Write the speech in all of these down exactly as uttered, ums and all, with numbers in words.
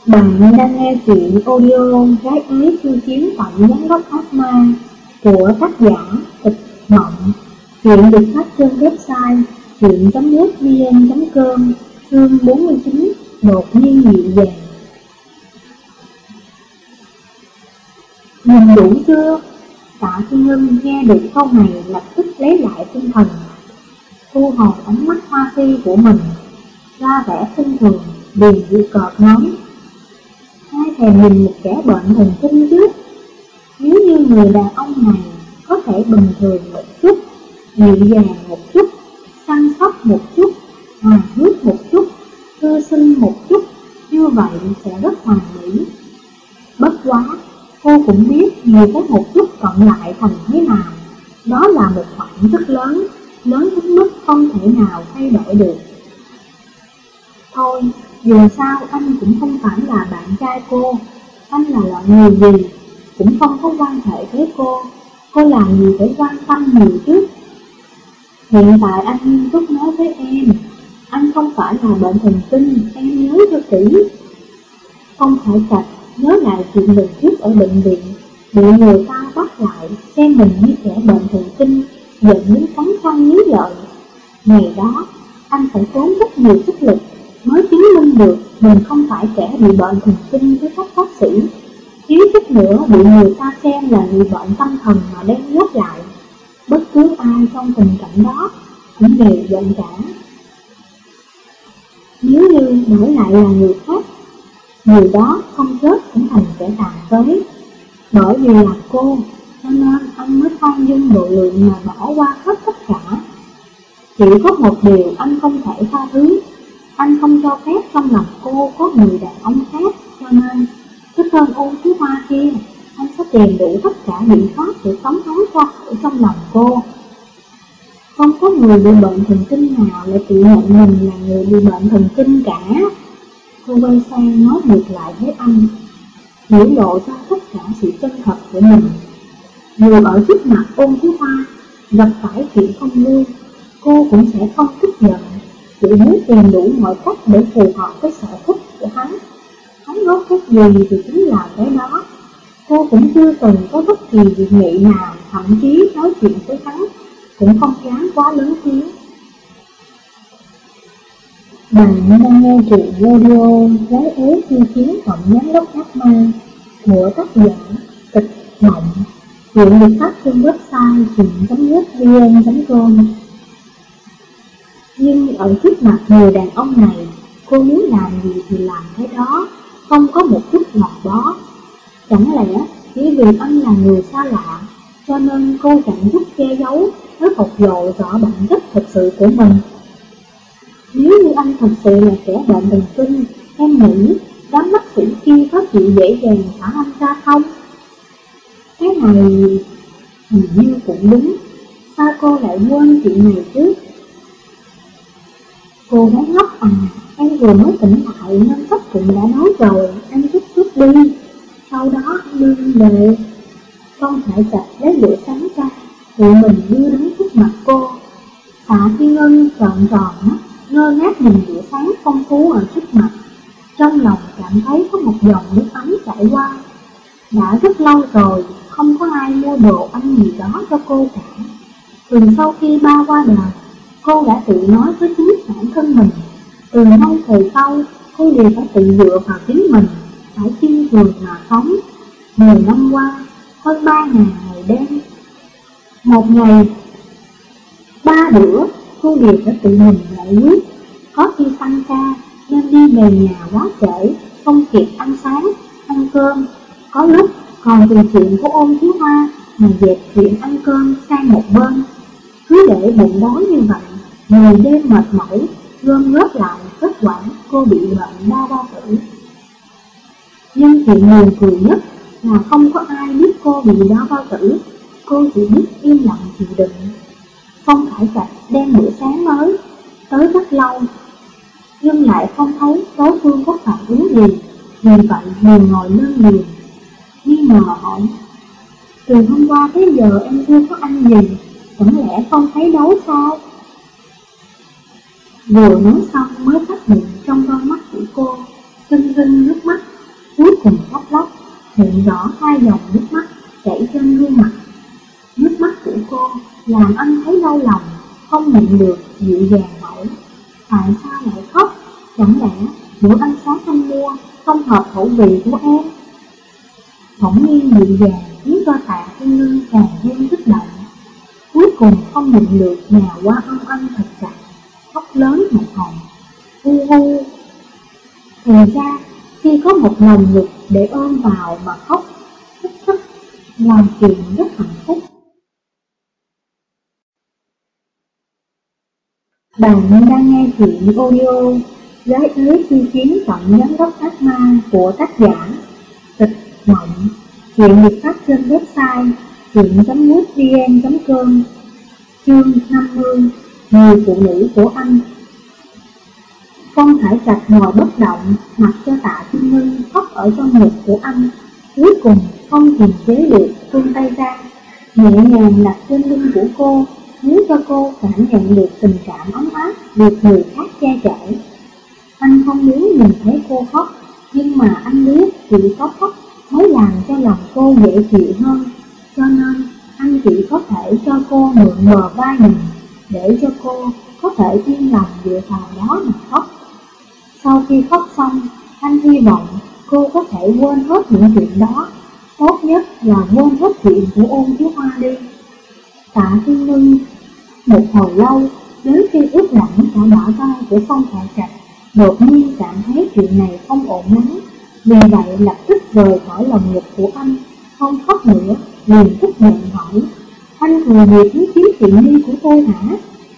Bạn đang nghe truyện audio Gái ế khiêu chiến tổng giám đốc ác ma của tác giả Tịch Mộng. Truyện được phát trên website truyện chấm mútvn chấm com. Chương bốn mươi chín, đột nhiên dịu dàng. Nhìn đủ chưa? Tạ Thiên Ngân nghe được câu này lập tức lấy lại tinh thần, thu hồi ánh mắt hoa si của mình, ra vẻ khinh thường, điềm dịu cợt nói: ai thèm nhìn một kẻ bệnh thần kinh chứ? Nếu như người đàn ông này có thể bình thường một chút, dịu dàng một chút, săn sóc một chút, hài hước một chút, thư sinh một chút, như vậy sẽ rất hoàn mỹ. Bất quá, cô cũng biết nhiều cái một chút cộng lại thành thế nào. Đó là một khoản rất lớn, lớn đến mức không thể nào thay đổi được. Thôi, dù sao anh cũng không phải là bạn trai cô, anh là loại người gì, cũng không có quan hệ với cô, cô làm gì phải quan tâm nhiều chứ. Hiện tại anh nghiêm túc nói với em, anh không phải là bệnh thần kinh, em nhớ cho kỹ. Không phải Trạch nhớ lại chuyện lần trước ở bệnh viện, bị người ta bắt lại xem mình như kẻ bệnh thần kinh, giận đến cắn răng nghiến lợi. Ngày đó, anh phải tốn rất nhiều sức lực mới chứng minh được mình không phải kẻ bị bệnh thần kinh với các bác sĩ, thiếu chút nữa bị người ta xem là người bệnh tâm thần mà đem nhốt lại. Bất cứ ai trong tình cảnh đó cũng đều giận cả. Nếu như đổi lại là người khác, người đó không chết cũng thành kẻ tàn phế. Bởi vì là cô, cho nên anh mới khoan dung độ lượng mà bỏ qua hết tất cả. Chỉ có một điều anh không thể tha thứ, anh không cho phép trong lòng cô có người đàn ông khác, cho nên cái cơn ôn thứ hoa kia, anh sẽ tìm đủ tất cả biện pháp để tống hắn ra khỏi trong lòng cô. Không có người bị bệnh thần kinh nào lại tự nhận mình là người bị bệnh thần kinh cả. Cô quay sang nói ngược lại với anh, biểu lộ ra tất cả sự chân thật của mình. Dù ở trước mặt ôn thứ hoa gặp phải chuyện không vui, cô cũng sẽ không tức giận, chỉ muốn tìm đủ mọi cách để phù hợp với sở thích của hắn. Hắn nói cái gì thì chính là cái đó. Cô cũng chưa từng có bất kỳ dị nghị nào, thậm chí nói chuyện với hắn cũng không dám quá lớn tiếng. Bạn đang nghe truyện audio Gái ế khiêu chiến tổng giám đốc ác ma của tác giả Tịch Mộng. Truyện được phát trên website truyện chấm mútvn chấm com. Nhưng ở trước mặt người đàn ông này, cô muốn làm gì thì làm cái đó, không có một chút lọt bó. Chẳng lẽ chỉ vì anh là người xa lạ, cho nên cô chẳng giúp che giấu mới bộc lộ rõ bản chất thực sự của mình? Nếu như anh thật sự là kẻ bệnh thần kinh, em nghĩ đám bác sĩ kia có chịu dễ dàng thả anh ra không? Cái này hình như cũng đúng, sao cô lại quên chuyện này chứ? Cô gái ngốc à, em vừa mới tỉnh lại nên tất cũng đã nói rồi, anh chút chút đi, sau đó anh đưa em về. Không phải Trạch lấy bữa sáng ra, tự mình đưa đến trước mặt cô. Tạ Thiên Ngân trợn tròn mắt, ngơ ngác nhìn bữa sáng phong phú ở trước mặt, trong lòng cảm thấy có một dòng nước ấm chảy qua. Đã rất lâu rồi không có ai mua đồ ăn gì đó cho cô cả. Từ sau khi ba qua đời, cô đã tự nói với chính bản thân mình, từ nay thời sau cô đều phải tự dựa vào chính mình, phải kiên cường mà sống. Mười năm qua, hơn ba ngàn ngày đêm, một ngày ba bữa cô đều phải tự mình giải quyết. Có khi tăng ca nên đi về nhà quá trễ, không kịp ăn sáng, ăn cơm. Có lúc còn vì chuyện của ôn thiếu hoa mà dẹp chuyện ăn cơm sang một bên. Cứ để bụng đói như vậy, ngày đêm mệt mỏi, gom góp lại, kết quả cô bị bệnh đau bao tử. Nhưng chuyện buồn cười nhất là không có ai biết cô bị đau bao tử, cô chỉ biết im lặng chịu đựng. Không phải Trạch đem bữa sáng mới tới rất lâu, nhưng lại không thấy đối phương có phản ứng gì, vì vậy liền ngồi lên giường, nghi ngờ hỏi: từ hôm qua tới giờ em chưa có ăn gì, chẳng lẽ không thấy đói sao? Vừa nói xong mới phát hiện trong đôi mắt của cô rưng rưng nước mắt, hiện rõ hai dòng nước mắt chảy trên gương mặt. Nước mắt của cô làm anh thấy đau lòng, không nhịn được dịu dàng hỏi: tại sao lại khóc? Chẳng lẽ bữa ăn sáng anh mua không hợp khẩu vị của em? Bỗng nhiên dịu dàng khiến cho Tạ Thiên Ngân càng thêm kích động. Cuối cùng không nhịn được nhào qua ôm anh thật chặt, khóc lớn một hồi. Hu hu. Thì ra khi có một nồng ngực để ôm vào mà khóc thích thích là chuyện rất hạnh phúc. Bạn đang nghe chuyện audio Gái ới chi chiến tổng giám đốc ác ma của tác giả Tịch Mộng. Chuyện được phát trên website truyện chấm mútvn chấm com. Chương năm mươi. Người phụ nữ của anh. Phong Khải Trạch ngồi bất động, mặc cho Tạ Thiên Ngân khóc ở trong ngực của anh. Cuối cùng không kiềm chế được vươn tay ra, nhẹ nhàng đặt trên lưng của cô, khiến cho cô cảm nhận được tình cảm ấm áp được người khác che chở. Anh không muốn nhìn thấy cô khóc, nhưng mà anh biết chỉ có khóc mới làm cho lòng cô dễ chịu hơn, cho nên anh chỉ có thể cho cô mượn bờ vai mình, để cho cô có thể yên lòng dựa vào đó mà khóc. Sau khi khóc xong, anh hy vọng cô có thể quên hết những chuyện đó, tốt nhất là quên hết chuyện của Ôn Thiếu Hoa đi. Tạ Thiên Ngân một hồi lâu, đến khi ướt lạnh cả bả vai của Phong Khải Trạch, đột nhiên cảm thấy chuyện này không ổn lắm, vì vậy lập tức rời khỏi lòng ngực của anh, không khóc nữa, liền tức giận hỏi: anh thừa dịp muốn chiếm tiện nghi của tôi hả?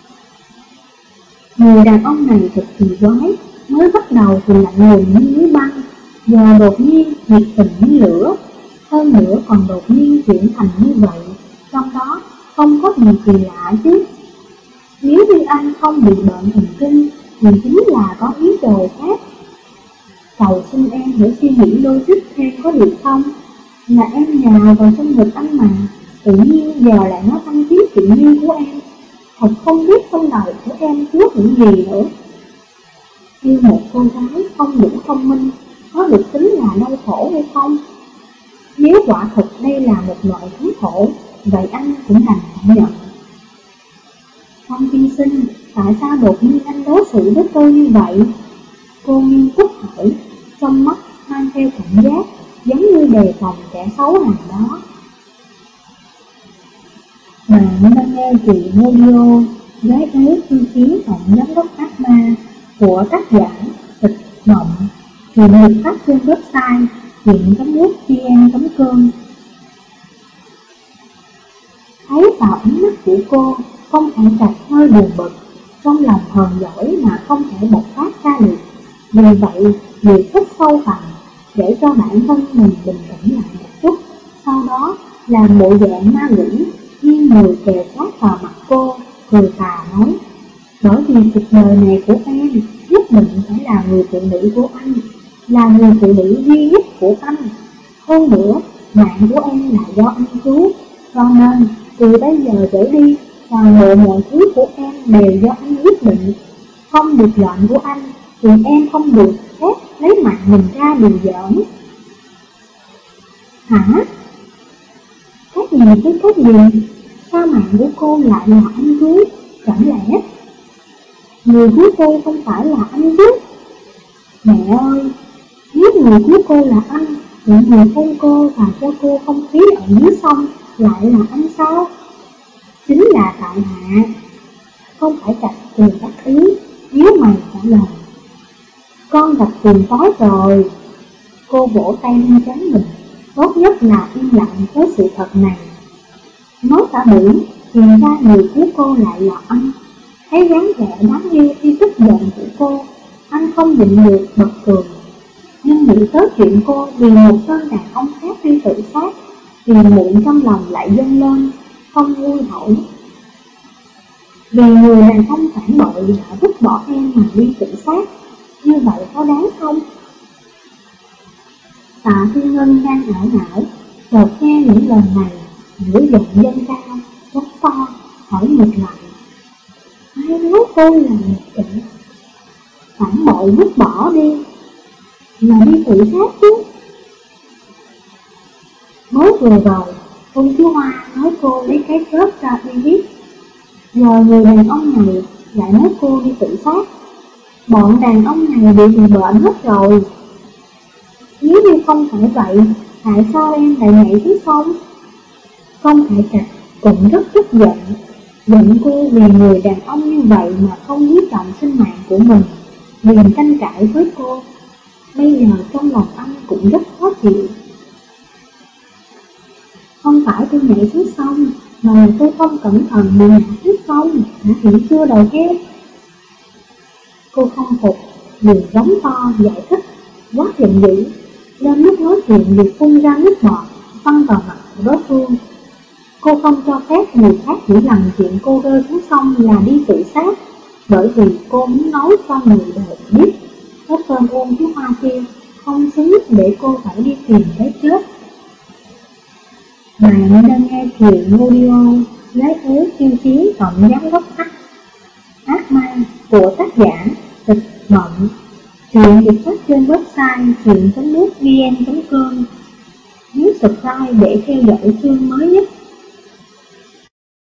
Người đàn ông này thật kỳ quái, mới bắt đầu thì lạnh lùng như núi băng, giờ đột nhiên nhiệt tình như lửa, hơn nữa còn đột nhiên chuyển thành như vậy, trong đó không có gì kỳ lạ chứ. Nếu như anh không bị bệnh thần kinh thì chính là có ý đồ khác. Cầu xin em hãy suy nghĩ đôi chút thêm có được không? Là em nhào vào trong ngực anh mà, tự nhiên giờ lại nói anh chiếm tiện nghi của em, thật không biết trong đầu của em chứa những gì nữa. Như một cô gái không đủ thông minh, có được tính là đau khổ hay không? Nếu quả thực đây là một loại thống khổ, vậy anh cũng đành phải nhận. Phong tiên sinh, tại sao đột nhiên anh đối xử với tôi như vậy? Cô nghiêm túc hỏi, trong mắt mang theo cảm giác giống như đề phòng kẻ xấu nào đó. Bạn đang nghe chuyện audio Gái ới chi chiến tổng giám đốc ác ma của tác giả Tịch Mộng. Chuyện được phát trên website truyện chấm mútvn chấm com. Thấy vào ánh mắt của cô, Phong Khải Trạch hơi buồn bực, trong lòng hờn giỏi mà không thể bộc phát ra được. Vì vậy, việc hít sâu vào để cho bản thân mình bình tĩnh lại một chút, sau đó làm bộ dạng ma quỷ, nghiêng người kề sát vào mặt cô, cười tà nói: bởi vì cuộc đời này của em nhất định phải là người phụ nữ của anh, là người phụ nữ duy nhất của anh. Hơn nữa, mạng của em là do anh cứu, cho nên từ bây giờ trở đi, toàn bộ mọi thứ của em đều do anh quyết định. Không được lệnh của anh thì em không được phép lấy mạng mình ra đùa giỡn. Hả? Cái gì với cái gì? Sao mạng của cô lại là anh cứu? Chẳng lẽ người cứu cô không phải là anh chứ? Mẹ ơi, nếu người cứu cô là anh, thì người hôn cô và cho cô không khí ở dưới sông lại là anh sao? Chính là tại hạ. Không phải Trạch cười đắc ý, nếu mày trả lời: con gặp phiền toái rồi. Cô vỗ tay lên trán mình, tốt nhất là im lặng với sự thật này. Nói cả buổi, thì ra người cứu cô lại là anh. Thấy dáng vẻ đáng yêu khi tức giận của cô, anh không nhịn được bật cười. Nhưng nghĩ tới chuyện cô vì một tên đàn ông khác đi tự sát, thì muộn trong lòng lại dâng lên, không vui hỏi: vì người đàn ông phản bội đã vứt bỏ em mà đi tự sát, như vậy có đáng không? Tạ Thiên Ngân đang ảo não, chợt nghe những lời này, ngữ giọng dâng cao, rất to, hỏi ngược lại: ai nói tôi là một kẻ phản bội vứt bỏ đi, là đi tự sát chứ? vừa rồi, Ôn Thiếu Hoa nói cô lấy cái chết ra uy hiếp. Giờ người đàn ông này lại nói cô đi tự sát. Bọn đàn ông này bị bị bệnh hết rồi. Nếu như không phải vậy, tại sao em lại nhảy xuống sông? Công Hải Trạch cũng rất tức giận, giận cô vì người đàn ông như vậy mà không quý trọng sinh mạng của mình, liền tranh cãi với cô. Bây giờ trong lòng anh cũng rất khó chịu. Không phải tôi nhảy xuống sông, mà là tôi không cẩn thận bị ngã xuống sông, đã hiểu chưa đầu kia? Cô không phục, liền giống to giải thích, quá giận dữ, nên lúc nói chuyện liền phun ra nước bọt văng vào mặt của đối phương. Cô không cho phép người khác nghĩ rằng chuyện cô rơi xuống sông là đi tự sát, bởi vì cô muốn nói cho người đời biết cái tên Ôn Thiếu Hoa kia không xứng để cô phải đi tìm cái chết. Bạn đang nghe chuyện audio Gái ế tiêu chí tổng giám đốc ác ác ma của tác giả Tịch Mộng. Chuyện được phát trên website truyện chấm mútvn chấm com. Nhấn subscribe để theo dõi chương mới nhất.